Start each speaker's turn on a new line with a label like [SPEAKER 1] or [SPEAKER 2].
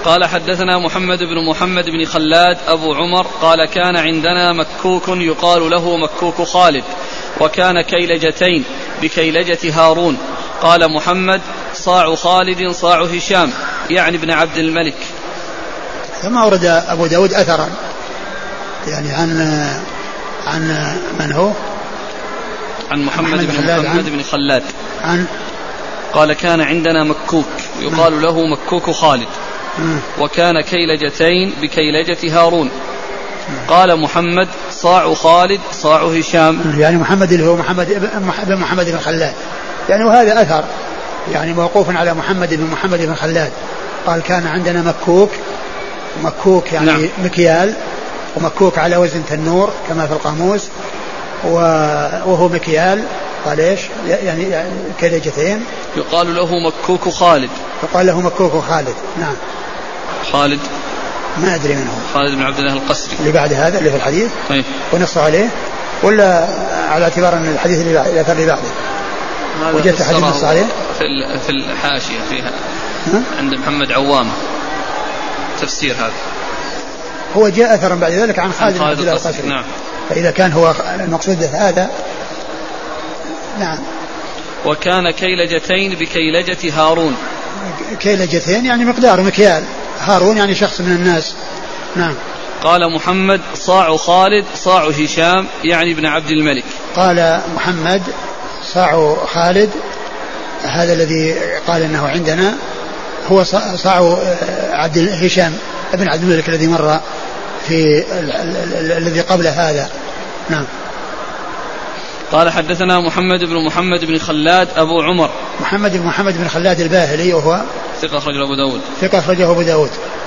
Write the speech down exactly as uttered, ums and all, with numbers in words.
[SPEAKER 1] قال حدثنا محمد بن محمد بن خلاد أبو عمر قال كان عندنا مكوك يقال له مكوك خالد وكان كيلجتين بكيلجة هارون. قال محمد صاع خالد صاع هشام يعني ابن عبد الملك.
[SPEAKER 2] ثم أورد أبو داود أثرا يعني عن عن من هو
[SPEAKER 1] عن محمد, محمد بن محمد عن بن خلاد
[SPEAKER 2] عن
[SPEAKER 1] قال كان عندنا مكوك يقال له مكوك خالد وكان كيلجتين بكيلجة هارون. قال محمد صاع خالد صاع هشام
[SPEAKER 2] يعني محمد اللي هو محمد بن محمد بن خلاد يعني وهذا أثر يعني موقوف على محمد بن محمد بن خلاد. قال كان عندنا مكوك مكوك يعني نعم. مكيال ومكوك على وزن تنور كما في القاموس وهو مكيال. قال ايش يعني كيلجتين
[SPEAKER 1] يقال له مكوك خالد
[SPEAKER 2] يقال له مكوك خالد. نعم.
[SPEAKER 1] خالد
[SPEAKER 2] ما أدري منه
[SPEAKER 1] خالد بن عبد الله القسري
[SPEAKER 2] اللي بعد هذا اللي في الحديث
[SPEAKER 1] طيب.
[SPEAKER 2] ونص عليه ولا على اعتبار أن الحديث اللي اللي بعده وجدت حديث نص عليه
[SPEAKER 1] في في الحاشية فيها عند محمد عوام تفسير هذا.
[SPEAKER 2] هو جاء أثرا بعد ذلك عن خالد بن عبد الله القسري.
[SPEAKER 1] نعم.
[SPEAKER 2] فإذا كان هو المقصود هذا نعم.
[SPEAKER 1] وكان كيلجتين بكيلجة هارون.
[SPEAKER 2] كيلجتين يعني مقدار مكيال. هارون يعني شخص من الناس. نعم.
[SPEAKER 1] قال محمد صاع خالد صاع هشام يعني ابن عبد الملك.
[SPEAKER 2] قال محمد صاع خالد هذا الذي قال انه عندنا هو صاع عبد هشام ابن عبد الملك الذي مر في الذي قبل هذا. نعم.
[SPEAKER 1] قال حدثنا محمد بن محمد بن خلاد أبو عمر.
[SPEAKER 2] محمد بن محمد بن خلاد الباهلي وهو
[SPEAKER 1] ثقة أخرجه أبو داود.
[SPEAKER 2] ثقة أخرجه أبو داود.